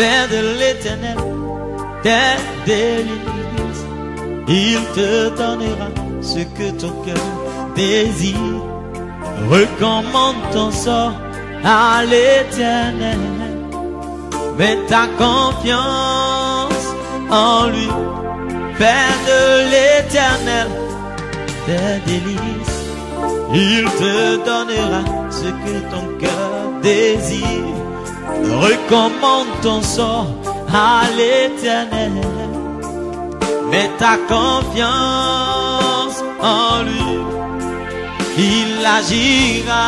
Père de l'Éternel, tes délices, il te donnera ce que ton cœur désire. Recommande ton sort à l'Éternel, mets ta confiance en lui. Père de l'Éternel, tes délices, il te donnera ce que ton cœur désire. Recommande ton sort à l'Éternel, mets ta confiance en lui. Il agira,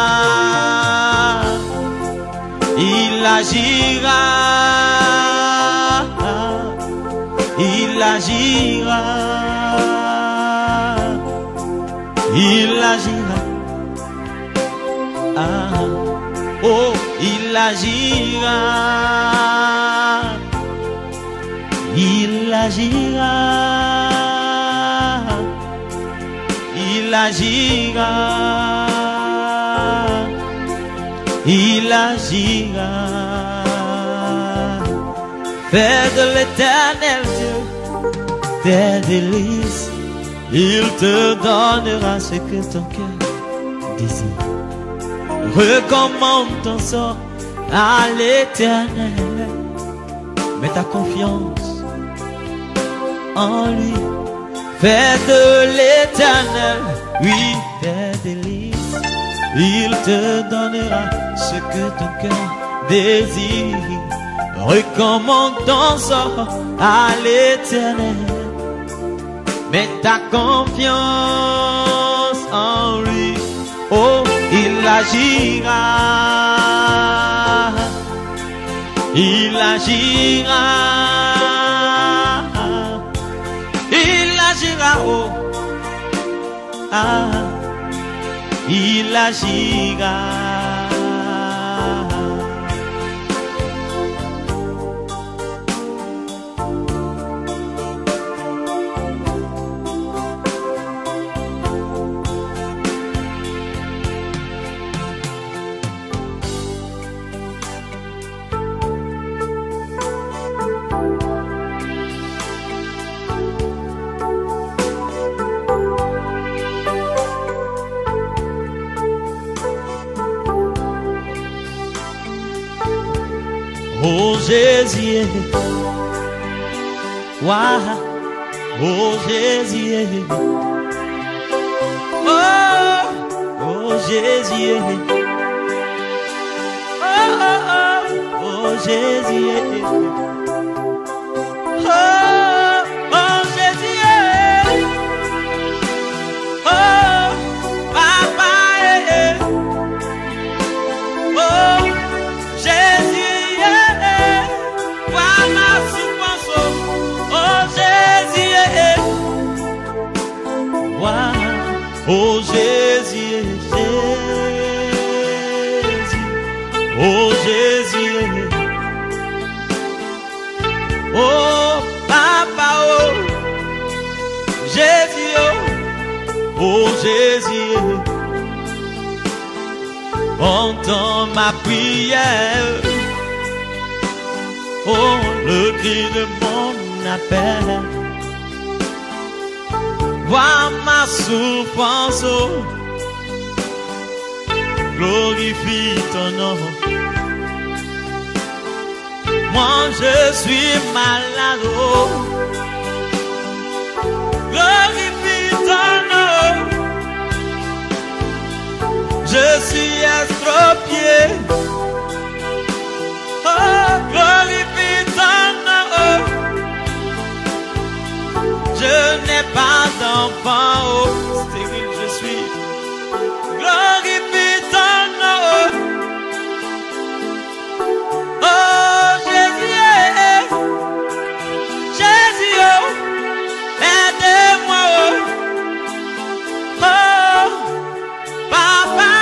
il agira, il agira, il agira. Ah, oh, il agira, il agira, il agira, il agira. Fais de l'Éternel Dieu tes délices, il te donnera ce que ton cœur désire. Recommande ton sort à l'Éternel, mets ta confiance en lui. Fais de l'Éternel, oui, tes délices, il te donnera ce que ton cœur désire. Recommande ton sort à l'Éternel, mets ta confiance en lui. Oh, il agira, il agira, il agira, oh, ah, il agira. Oh Jésus, wow. Oh Jésus, oh Jésus, oh Jésus, oh Jésus, oh Papa, oh Jésus. Oh Jésus, Jésus, oh Jésus, oh Papa, oh Jésus, oh Jésus, entends ma prière, oh le cri de mon appel. Vois ma souffrance, oh, glorifie ton nom. Moi je suis malade, oh, glorifie ton nom. Je suis estropié, oh, glorifie ton nom. Je n'ai pas d'enfant, oh, stérile je suis. Glorifie ton nom. Oh Jésus, Jésus, oh, aide-moi, oh, oh Papa,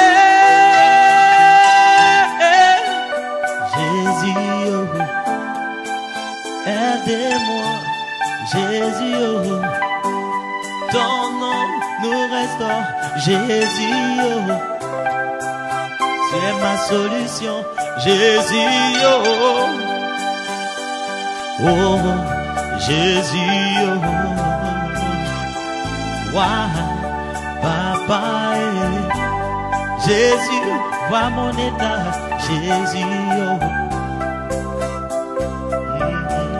Jésus, oh, aide-moi. Jésus, oh, ton nom nous restaure. Jésus, oh, c'est ma solution. Jésus, oh, Oh, Jésus, oh, ouais, papa, Jésus, vois mon état, Jésus, oh.